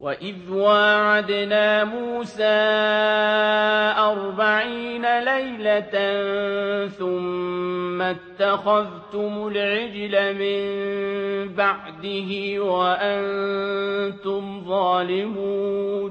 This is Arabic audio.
وَإِذْ وَاعَدْنَا مُوسَىٰ 40 لَيْلَةً ثُمَّ اتَّخَذْتُمُ الْعِجْلَ مِن بَعْدِهِ وَأَنتُمْ ظَالِمُونَ